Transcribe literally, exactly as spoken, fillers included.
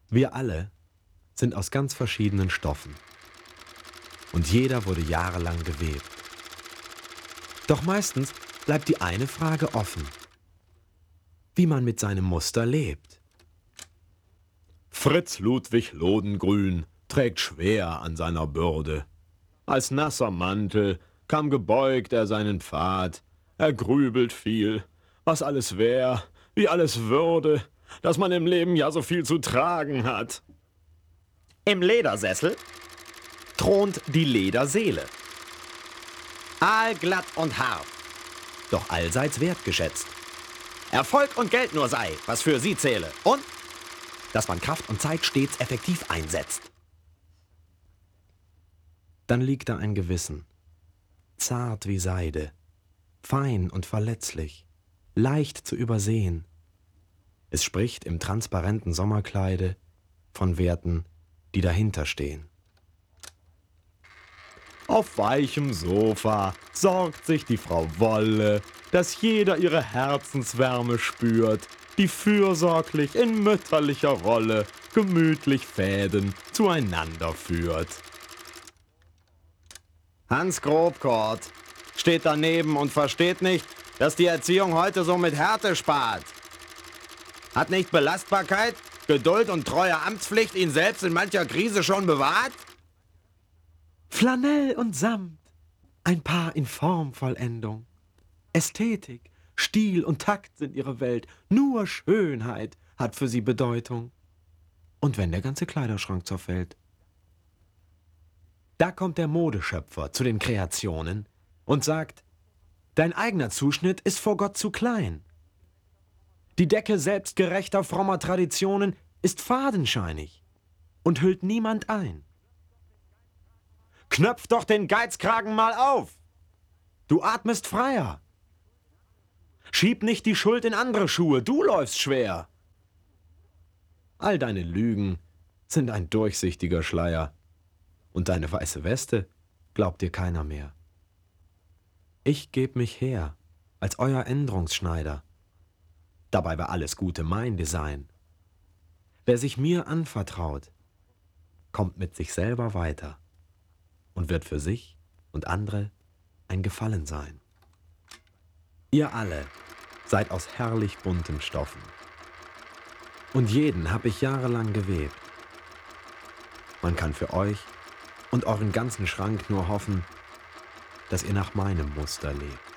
Wir alle sind aus ganz verschiedenen Stoffen. Und jeder wurde jahrelang gewebt. Doch meistens bleibt die eine Frage offen: wie man mit seinem Muster lebt. Fritz Ludwig Lodengrün trägt schwer an seiner Bürde. Als nasser Mantel kam gebeugt er seinen Pfad. Er grübelt viel, was alles wär, wie alles würde, dass man im Leben ja so viel zu tragen hat. Im Ledersessel thront die Lederseele. Aalglatt und hart, Doch allseits wertgeschätzt. Erfolg und Geld nur sei, was für sie zähle. Und Dass man Kraft und Zeit stets effektiv einsetzt. Dann liegt da ein Gewissen, zart wie Seide, fein und verletzlich, leicht zu übersehen. Es spricht im transparenten Sommerkleide von Werten, die dahinter stehen. Auf weichem Sofa sorgt sich die Frau Wolle, dass jeder ihre Herzenswärme spürt, die fürsorglich in mütterlicher Rolle gemütlich Fäden zueinander führt. Hans Grobkort steht daneben und versteht nicht, dass die Erziehung heute so mit Härte spart. Hat nicht Belastbarkeit, Geduld und treue Amtspflicht ihn selbst in mancher Krise schon bewahrt? Flanell und Samt, ein Paar in Formvollendung. Ästhetik, Stil und Takt sind ihre Welt, nur Schönheit hat für sie Bedeutung. Und wenn der ganze Kleiderschrank zerfällt? Da kommt der Modeschöpfer zu den Kreationen und sagt: dein eigener Zuschnitt ist vor Gott zu klein. Die Decke selbstgerechter, frommer Traditionen ist fadenscheinig und hüllt niemand ein. Knöpf doch den Geizkragen mal auf! Du atmest freier. Schieb nicht die Schuld in andere Schuhe, du läufst schwer. All deine Lügen sind ein durchsichtiger Schleier. Und deine weiße Weste glaubt dir keiner mehr. Ich geb mich her als euer Änderungsschneider. Dabei war alles Gute mein Design. Wer sich mir anvertraut, kommt mit sich selber weiter und wird für sich und andere ein Gefallen sein. Ihr alle seid aus herrlich bunten Stoffen. Und jeden hab ich jahrelang gewebt. Man kann für euch und euren ganzen Schrank nur hoffen, dass ihr nach meinem Muster lebt.